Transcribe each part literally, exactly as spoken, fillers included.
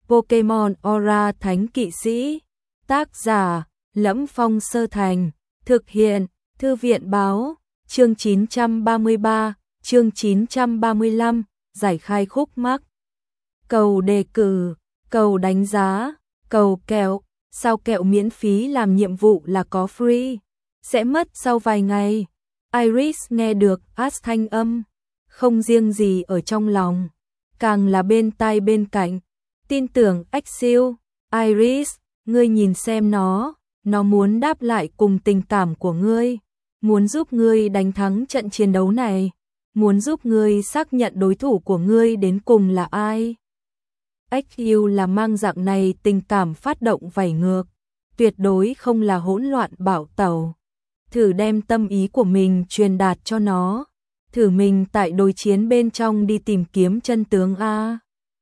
Pokemon Aura Thánh Kỵ Sĩ. Tác giả: Lẫm Phong Sơ Thành. Thực hiện: Thư viện báo. Chương chín trăm ba mươi ba, chương chín trăm ba mươi lăm, giải khai khúc mắc. Cầu đề cử, cầu đánh giá, cầu kẹo. Sao kẹo miễn phí làm nhiệm vụ là có free? Sẽ mất sau vài ngày. Iris nghe được Ash thanh âm, không riêng gì ở trong lòng, càng là bên tai bên cạnh. Tin tưởng Axel. Iris, ngươi nhìn xem nó, nó muốn đáp lại cùng tình cảm của ngươi, muốn giúp ngươi đánh thắng trận chiến đấu này, muốn giúp ngươi xác nhận đối thủ của ngươi đến cùng là ai. Axel là mang dạng này tình cảm phát động vảy ngược, tuyệt đối không là hỗn loạn bạo tẩu. Thử đem tâm ý của mình truyền đạt cho nó, thử mình tại đối chiến bên trong đi tìm kiếm chân tướng a.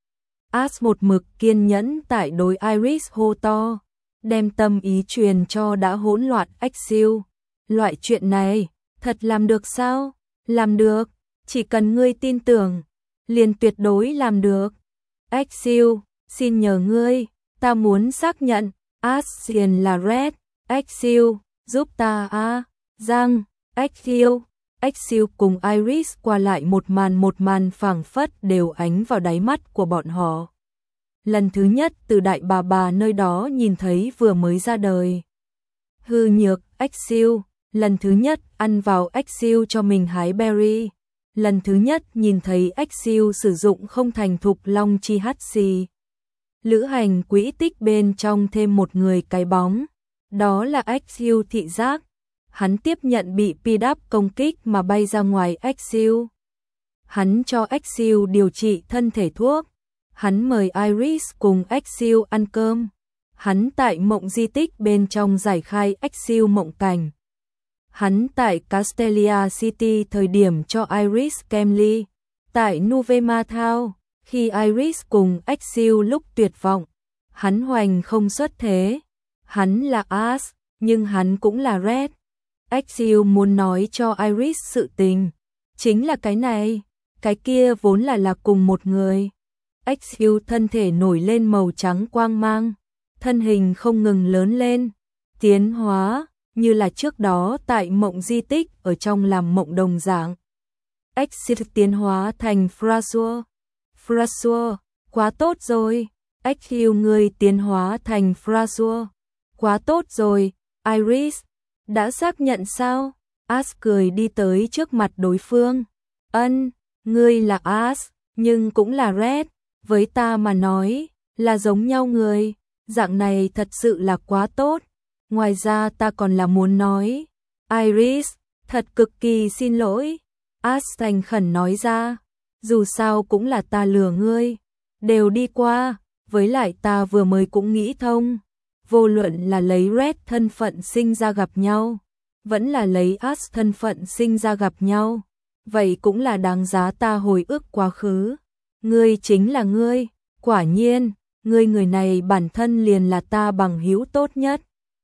Ash một mực kiên nhẫn tại đối Iris hô to, đem tâm ý truyền cho đã hỗn loạn Axel. Loại chuyện này, thật làm được sao? Làm được, chỉ cần ngươi tin tưởng, liền tuyệt đối làm được. Axel, xin nhờ ngươi, ta muốn xác nhận, Ascian là Red. Axel, giúp ta a. Giang, Axel. Axel cùng Iris qua lại một màn một màn phảng phất đều ánh vào đáy mắt của bọn họ. Lần thứ nhất từ đại bà bà nơi đó nhìn thấy vừa mới ra đời hư nhược Axel, lần thứ nhất ăn vào Axel cho mình hái berry, lần thứ nhất nhìn thấy Axel sử dụng không thành thục long chi hắt xì. Lữ hành quỹ tích bên trong thêm một người cái bóng, đó là Axel thị giác. Hắn tiếp nhận bị pi đáp công kích mà bay ra ngoài Axel. Hắn cho Axel điều trị thân thể thuốc. Hắn mời Iris cùng Axel ăn cơm. Hắn tại mộng di tích bên trong giải khai Axel mộng cảnh. Hắn tại Castelia City thời điểm cho Iris Kemley. Tại Nuvema Town, khi Iris cùng Axel lúc tuyệt vọng, hắn hoành không xuất thế. Hắn là Ash, nhưng hắn cũng là Red. Axel muốn nói cho Iris sự tình, chính là cái này, cái kia vốn là là cùng một người. Axel thân thể nổi lên màu trắng quang mang, thân hình không ngừng lớn lên, tiến hóa, như là trước đó tại mộng di tích ở trong làm mộng đồng dạng. Axel tiến hóa thành François. François, quá tốt rồi. Axel người tiến hóa thành François, quá tốt rồi. Iris, đã xác nhận sao? Ash cười đi tới trước mặt đối phương. Ân, ngươi là Ash, nhưng cũng là Red. Với ta mà nói, là giống nhau người. Dạng này thật sự là quá tốt. Ngoài ra ta còn là muốn nói, Iris, thật cực kỳ xin lỗi. Ash thành khẩn nói ra, dù sao cũng là ta lừa ngươi. Đều đi qua, với lại ta vừa mới cũng nghĩ thông. Vô luận là lấy Red thân phận sinh ra gặp nhau, vẫn là lấy Ash thân phận sinh ra gặp nhau, vậy cũng là đáng giá ta hồi ức quá khứ. Ngươi chính là ngươi, quả nhiên, ngươi người này bản thân liền là ta bằng hữu tốt nhất.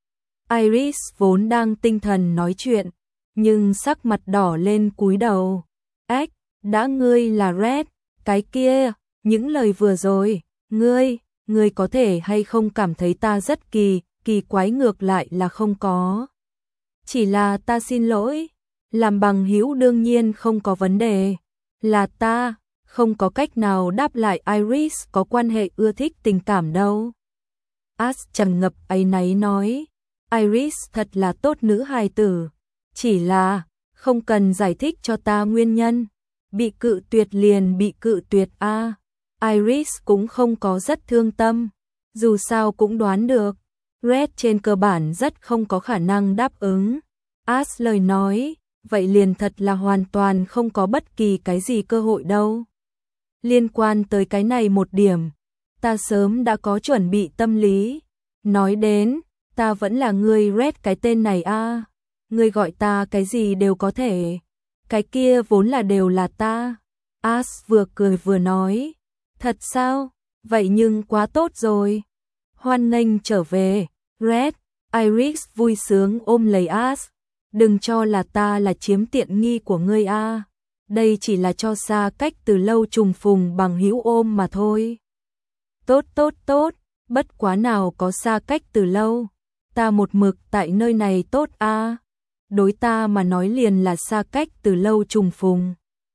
Iris vốn đang tinh thần nói chuyện, nhưng sắc mặt đỏ lên cúi đầu. Ách, đã ngươi là Red, cái kia, những lời vừa rồi, ngươi... Ngươi có thể hay không cảm thấy ta rất kỳ, kỳ quái ngược lại là không có. Chỉ là ta xin lỗi, làm bằng hữu đương nhiên không có vấn đề. Là ta, không có cách nào đáp lại Iris có quan hệ ưa thích tình cảm đâu. Ash trầm ngập áy náy nói, Iris thật là tốt nữ hài tử. Chỉ là, không cần giải thích cho ta nguyên nhân. Bị cự tuyệt liền bị cự tuyệt a. À. Iris cũng không có rất thương tâm, dù sao cũng đoán được, Red trên cơ bản rất không có khả năng đáp ứng. Ash lời nói, vậy liền thật là hoàn toàn không có bất kỳ cái gì cơ hội đâu. Liên quan tới cái này một điểm, ta sớm đã có chuẩn bị tâm lý. Nói đến, ta vẫn là người Red cái tên này a. À. Ngươi gọi ta cái gì đều có thể, cái kia vốn là đều là ta. Ash vừa cười vừa nói. Thật sao? Vậy nhưng quá tốt rồi. Hoan nghênh trở về, Red. Iris vui sướng ôm lấy Ash. Đừng cho là ta là chiếm tiện nghi của ngươi a. Đây chỉ là cho xa cách từ lâu trùng phùng bằng hữu ôm mà thôi. Tốt tốt tốt, bất quá nào có xa cách từ lâu. Ta một mực tại nơi này tốt a. Đối ta mà nói liền là xa cách từ lâu trùng phùng.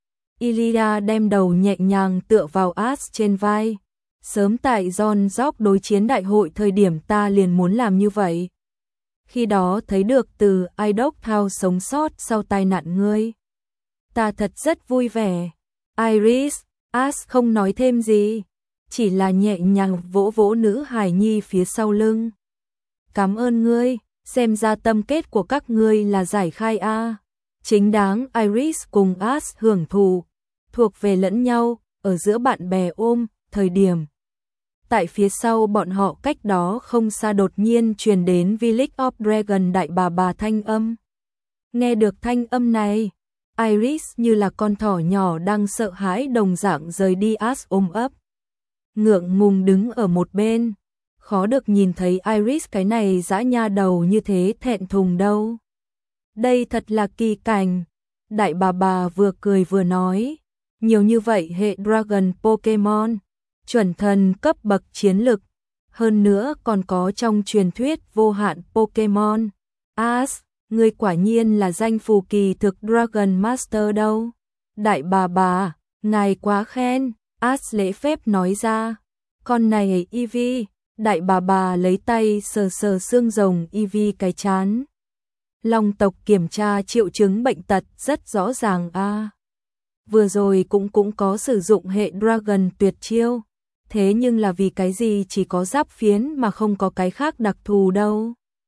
Ilia đem đầu nhẹ nhàng tựa vào As trên vai. Sớm tại John Jock đối chiến đại hội thời điểm ta liền muốn làm như vậy. Khi đó thấy được từ Idoc Thao sống sót sau tai nạn ngươi. Ta thật rất vui vẻ. Iris, As không nói thêm gì. Chỉ là nhẹ nhàng vỗ vỗ nữ hài nhi phía sau lưng. Cảm ơn ngươi, xem ra tâm kết của các ngươi là giải khai a. Chính đáng Iris cùng As hưởng thụ, thuộc về lẫn nhau, ở giữa bạn bè ôm, thời điểm. Tại phía sau bọn họ cách đó không xa đột nhiên truyền đến Village of Dragon đại bà bà thanh âm. Nghe được thanh âm này, Iris như là con thỏ nhỏ đang sợ hãi đồng dạng rời đi As ôm ấp. Ngượng ngùng đứng ở một bên, khó được nhìn thấy Iris cái này dã nha đầu như thế thẹn thùng đâu. Đây thật là kỳ cảnh. Đại bà bà vừa cười vừa nói, nhiều như vậy hệ Dragon Pokemon, chuẩn thần cấp bậc chiến lực, hơn nữa còn có trong truyền thuyết vô hạn Pokemon. As, ngươi quả nhiên là danh phù kỳ thực Dragon Master đâu. Đại bà bà, ngài quá khen, As lễ phép nói ra. Con này Eevee, đại bà bà lấy tay sờ sờ xương rồng Eevee cái chán. Long tộc kiểm tra triệu chứng bệnh tật rất rõ ràng a. À. Vừa rồi cũng cũng có sử dụng hệ Dragon tuyệt chiêu, thế nhưng là vì cái gì chỉ có giáp phiến mà không có cái khác đặc thù đâu.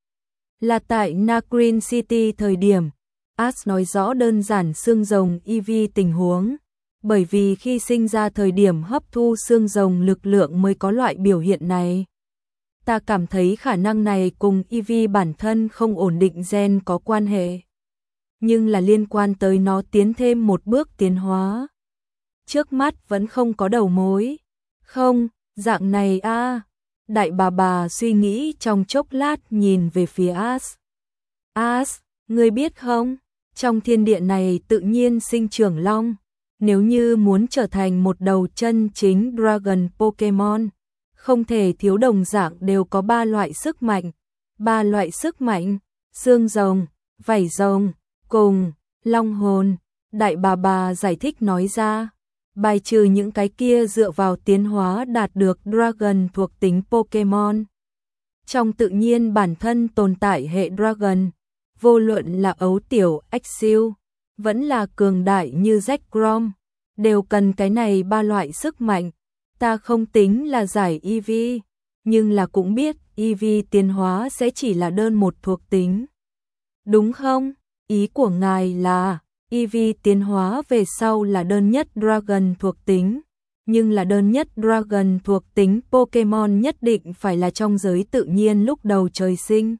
Là tại Nacrin City thời điểm, As nói rõ đơn giản xương rồng Eevee tình huống, bởi vì khi sinh ra thời điểm hấp thu xương rồng lực lượng mới có loại biểu hiện này. Ta cảm thấy khả năng này cùng Eevee bản thân không ổn định gen có quan hệ, nhưng là liên quan tới nó tiến thêm một bước tiến hóa. Trước mắt vẫn không có đầu mối. Không, dạng này a. À. Đại bà bà suy nghĩ trong chốc lát nhìn về phía As. As, ngươi biết không, trong thiên địa này tự nhiên sinh trưởng long. Nếu như muốn trở thành một đầu chân chính Dragon Pokemon, không thể thiếu đồng dạng đều có ba loại sức mạnh. Ba loại sức mạnh, xương rồng, vảy rồng, cùng long hồn. Đại bà bà giải thích nói ra, bài trừ những cái kia dựa vào tiến hóa đạt được Dragon thuộc tính Pokemon. Trong tự nhiên bản thân tồn tại hệ Dragon, vô luận là ấu tiểu Axew, vẫn là cường đại như Zekrom, đều cần cái này ba loại sức mạnh. Ta không tính là giải Eevee, nhưng là cũng biết Eevee tiến hóa sẽ chỉ là đơn một thuộc tính. Đúng không? Ý của ngài là Eevee tiến hóa về sau là đơn nhất Dragon thuộc tính, nhưng là đơn nhất Dragon thuộc tính Pokemon nhất định phải là trong giới tự nhiên lúc đầu trời sinh.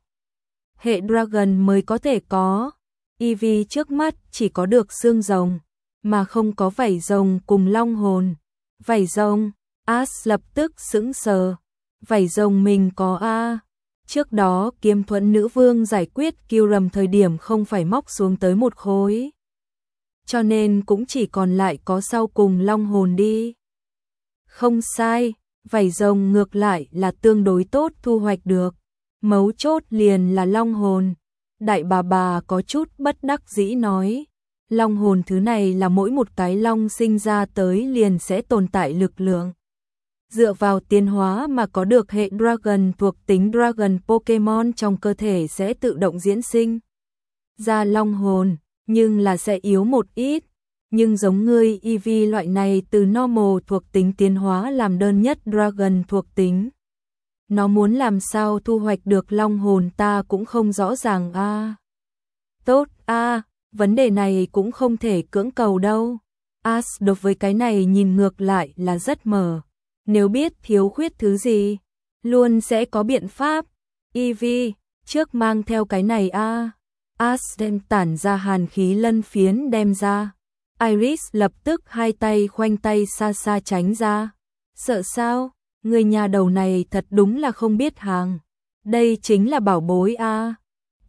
Hệ Dragon mới có thể có. Eevee trước mắt chỉ có được xương rồng, mà không có vảy rồng cùng long hồn. Vảy rồng, As lập tức sững sờ. Vảy rồng mình có a. Trước đó Kiếm Thuẫn nữ vương giải quyết Kyurem thời điểm không phải móc xuống tới một khối, cho nên cũng chỉ còn lại có sau cùng long hồn đi. Không sai, vảy rồng ngược lại là tương đối tốt thu hoạch được. Mấu chốt liền là long hồn. Đại bà bà có chút bất đắc dĩ nói, long hồn thứ này là mỗi một cái long sinh ra tới liền sẽ tồn tại lực lượng. Dựa vào tiến hóa mà có được hệ Dragon thuộc tính Dragon Pokemon trong cơ thể sẽ tự động diễn sinh ra long hồn, nhưng là sẽ yếu một ít. Nhưng giống ngươi Eevee loại này từ normal thuộc tính tiến hóa làm đơn nhất Dragon thuộc tính, nó muốn làm sao thu hoạch được long hồn ta cũng không rõ ràng a. À. Tốt a, à, vấn đề này cũng không thể cưỡng cầu đâu. As đối với cái này nhìn ngược lại là rất mờ. Nếu biết thiếu khuyết thứ gì, luôn sẽ có biện pháp. Eevee, trước mang theo cái này a. À. As đem tản ra hàn khí lân phiến đem ra. Iris lập tức hai tay khoanh tay xa xa tránh ra. Sợ sao? Người nhà đầu này thật đúng là không biết hàng. Đây chính là bảo bối a. P.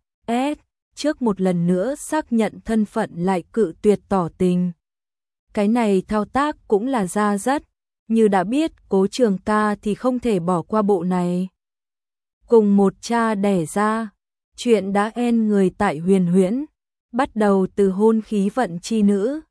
S. Trước một lần nữa xác nhận thân phận lại cự tuyệt tỏ tình. Cái này thao tác cũng là ra rất. như đã biết Cố Trường Ca thì không thể bỏ qua bộ này. Cùng một cha đẻ ra, chuyện đã en người tại Huyền Huyễn, bắt đầu từ hôn khí vận chi nữ,